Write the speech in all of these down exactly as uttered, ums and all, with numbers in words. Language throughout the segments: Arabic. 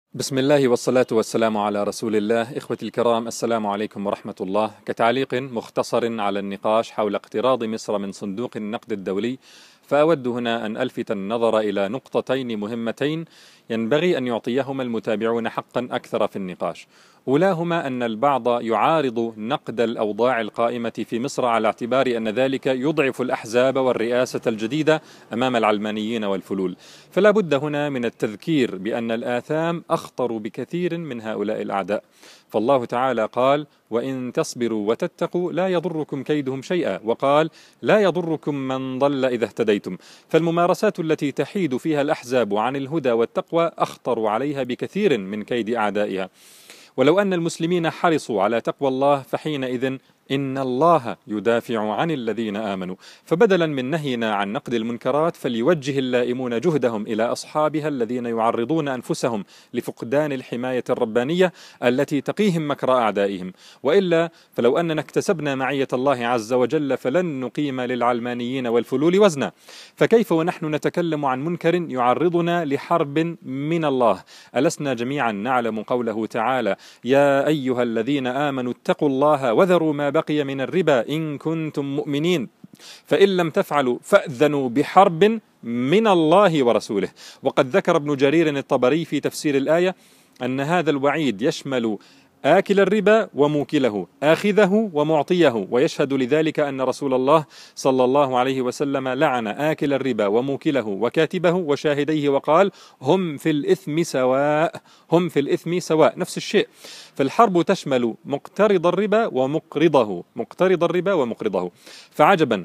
بسم الله والصلاة والسلام على رسول الله. إخوتي الكرام، السلام عليكم ورحمة الله. كتعليق مختصر على النقاش حول اقتراض مصر من صندوق النقد الدولي، فأود هنا أن ألفت النظر إلى نقطتين مهمتين ينبغي أن يعطيهما المتابعون حقا أكثر في النقاش. أولاهما أن البعض يعارض نقد الأوضاع القائمة في مصر على اعتبار أن ذلك يضعف الأحزاب والرئاسة الجديدة أمام العلمانيين والفلول، فلا بد هنا من التذكير بأن الآثام أخطر بكثير من هؤلاء الأعداء. فالله تعالى قال: وإن تصبروا وتتقوا لا يضركم كيدهم شيئا، وقال: لا يضركم من ضل إذا اهتديتم. فالممارسات التي تحيد فيها الأحزاب عن الهدى والتقوى أخطر عليها بكثير من كيد أعدائها. ولو أن المسلمين حرصوا على تقوى الله فحينئذ إن الله يدافع عن الذين آمنوا. فبدلا من نهينا عن نقد المنكرات فليوجه اللائمون جهدهم إلى أصحابها الذين يعرضون أنفسهم لفقدان الحماية الربانية التي تقيهم مكر أعدائهم. وإلا فلو أننا اكتسبنا معية الله عز وجل فلن نقيم للعلمانيين والفلول وزنا. فكيف ونحن نتكلم عن منكر يعرضنا لحرب من الله؟ ألسنا جميعا نعلم قوله تعالى: يا أيها الذين آمنوا اتقوا الله وذروا ما بقي من الربا إن كنتم مؤمنين، فإن لم تفعلوا فأذنوا بحرب من الله ورسوله. وقد ذكر ابن جرير الطبري في تفسير الآية أن هذا الوعيد يشمل آكل الربا وموكله، آخذه ومعطيه، ويشهد لذلك أن رسول الله صلى الله عليه وسلم لعن آكل الربا وموكله وكاتبه وشاهديه وقال: هم في الإثم سواء، هم في الإثم سواء، نفس الشيء. فالحرب تشمل مقترض الربا ومقرضه، مقترض الربا ومقرضه. فعجبا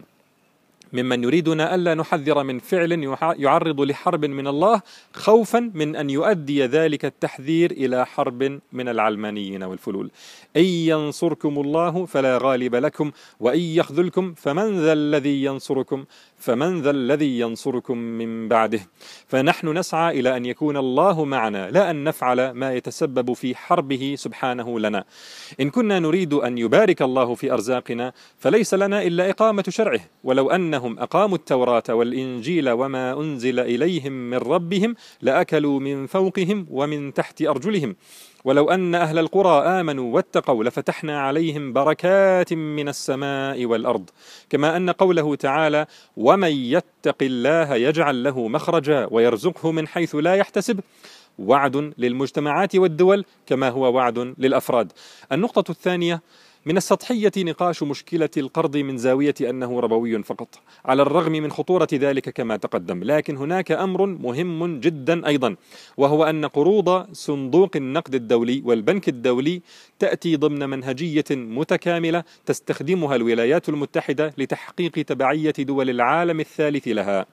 ممن يريدنا ألا نحذر من فعل يعرض لحرب من الله خوفا من أن يؤدي ذلك التحذير إلى حرب من العلمانيين والفلول. إن ينصركم الله فلا غالب لكم وإن يخذلكم فمن ذا الذي ينصركم فمن ذا الذي ينصركم من بعده. فنحن نسعى إلى أن يكون الله معنا، لا أن نفعل ما يتسبب في حربه سبحانه لنا. إن كنا نريد أن يبارك الله في أرزاقنا فليس لنا إلا إقامة شرعه. ولو أنهم أقاموا التوراة والإنجيل وما أنزل إليهم من ربهم لأكلوا من فوقهم ومن تحت أرجلهم. ولو أن أهل القرى آمنوا واتقوا لفتحنا عليهم بركات من السماء والأرض. كما أن قوله تعالى: ومن يتق الله يجعل له مخرجا ويرزقه من حيث لا يحتسب، وعد للمجتمعات والدول كما هو وعد للأفراد. النقطة الثانية: من السطحية نقاش مشكلة القرض من زاوية أنه ربوي فقط، على الرغم من خطورة ذلك كما تقدم. لكن هناك أمر مهم جدا أيضا، وهو أن قروض صندوق النقد الدولي والبنك الدولي تأتي ضمن منهجية متكاملة تستخدمها الولايات المتحدة لتحقيق تبعية دول العالم الثالث لها،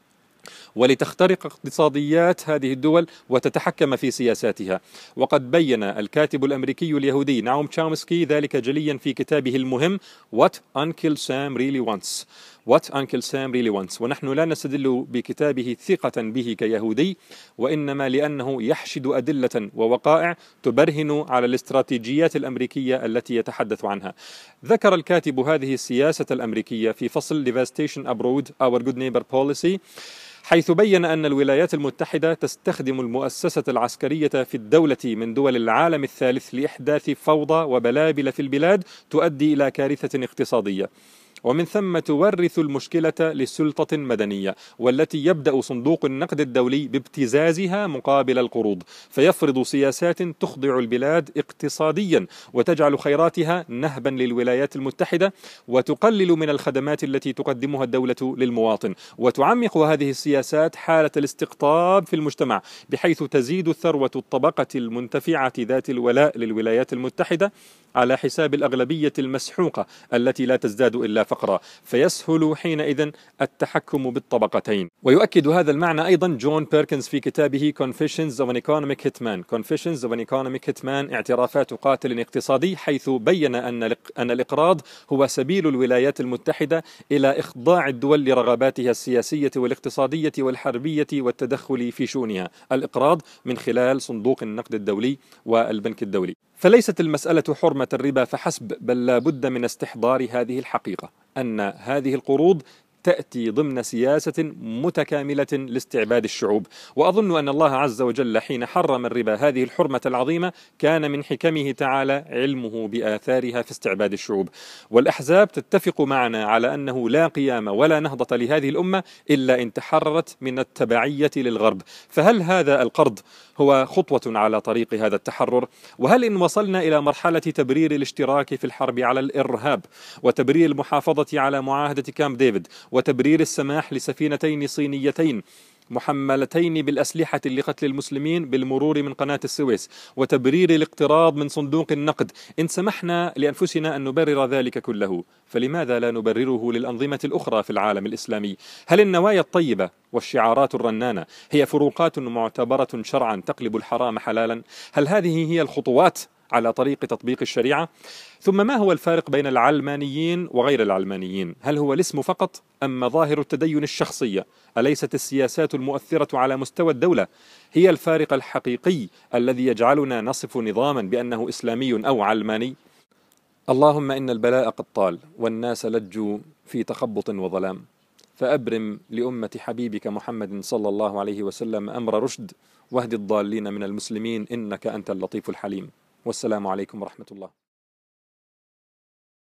ولتخترق اقتصاديات هذه الدول وتتحكم في سياساتها. وقد بين الكاتب الأمريكي اليهودي نعوم تشومسكي ذلك جليا في كتابه المهم What Uncle Sam Really Wants What Uncle Sam Really Wants. ونحن لا نستدل بكتابه ثقة به كيهودي، وإنما لأنه يحشد أدلة ووقائع تبرهن على الاستراتيجيات الأمريكية التي يتحدث عنها. ذكر الكاتب هذه السياسة الأمريكية في فصل Devastation Abroad Our Good Neighbor Policy، حيث بين أن الولايات المتحدة تستخدم المؤسسة العسكرية في الدولة من دول العالم الثالث لإحداث فوضى وبلابل في البلاد تؤدي إلى كارثة اقتصادية، ومن ثم تورث المشكلة لسلطة مدنية، والتي يبدأ صندوق النقد الدولي بابتزازها مقابل القروض، فيفرض سياسات تخضع البلاد اقتصاديا وتجعل خيراتها نهبا للولايات المتحدة، وتقلل من الخدمات التي تقدمها الدولة للمواطن، وتعمق هذه السياسات حالة الاستقطاب في المجتمع، بحيث تزيد ثروة الطبقة المنتفعة ذات الولاء للولايات المتحدة على حساب الأغلبية المسحوقة التي لا تزداد إلا فقرا، فيسهل حينئذ التحكم بالطبقتين. ويؤكد هذا المعنى أيضا جون بيركنز في كتابه Confessions of an Economic Hitman Confessions of an Economic Hitman اعترافات قاتل اقتصادي، حيث بين أن أن الإقراض هو سبيل الولايات المتحدة إلى إخضاع الدول لرغباتها السياسية والاقتصادية والحربية والتدخل في شؤونها، الإقراض من خلال صندوق النقد الدولي والبنك الدولي. فليست المسألة حرمة الربا فحسب، بل لا بد من استحضار هذه الحقيقة، أن هذه القروض تأتي ضمن سياسة متكاملة لاستعباد الشعوب. وأظن أن الله عز وجل حين حرم الربا هذه الحرمة العظيمة كان من حكمه تعالى علمه بآثارها في استعباد الشعوب. والأحزاب تتفق معنا على أنه لا قيام ولا نهضة لهذه الأمة إلا إن تحررت من التبعية للغرب. فهل هذا القرض هو خطوة على طريق هذا التحرر؟ وهل إن وصلنا إلى مرحلة تبرير الاشتراك في الحرب على الإرهاب وتبرير المحافظة على معاهدة كامب ديفيد وتبرير السماح لسفينتين صينيتين محملتين بالأسلحة لقتل المسلمين بالمرور من قناة السويس وتبرير الاقتراض من صندوق النقد، إن سمحنا لأنفسنا أن نبرر ذلك كله، فلماذا لا نبرره للأنظمة الأخرى في العالم الإسلامي؟ هل النوايا الطيبة والشعارات الرنانة هي فروقات معتبرة شرعا تقلب الحرام حلالا؟ هل هذه هي الخطوات على طريق تطبيق الشريعة؟ ثم ما هو الفارق بين العلمانيين وغير العلمانيين؟ هل هو الاسم فقط أم مظاهر التدين الشخصية؟ أليست السياسات المؤثرة على مستوى الدولة هي الفارق الحقيقي الذي يجعلنا نصف نظاما بأنه إسلامي أو علماني؟ اللهم إن البلاء قد طال والناس لجوا في تخبط وظلام، فأبرم لأمة حبيبك محمد صلى الله عليه وسلم أمر رشد، واهد الضالين من المسلمين إنك أنت اللطيف الحليم. والسلام عليكم ورحمة الله.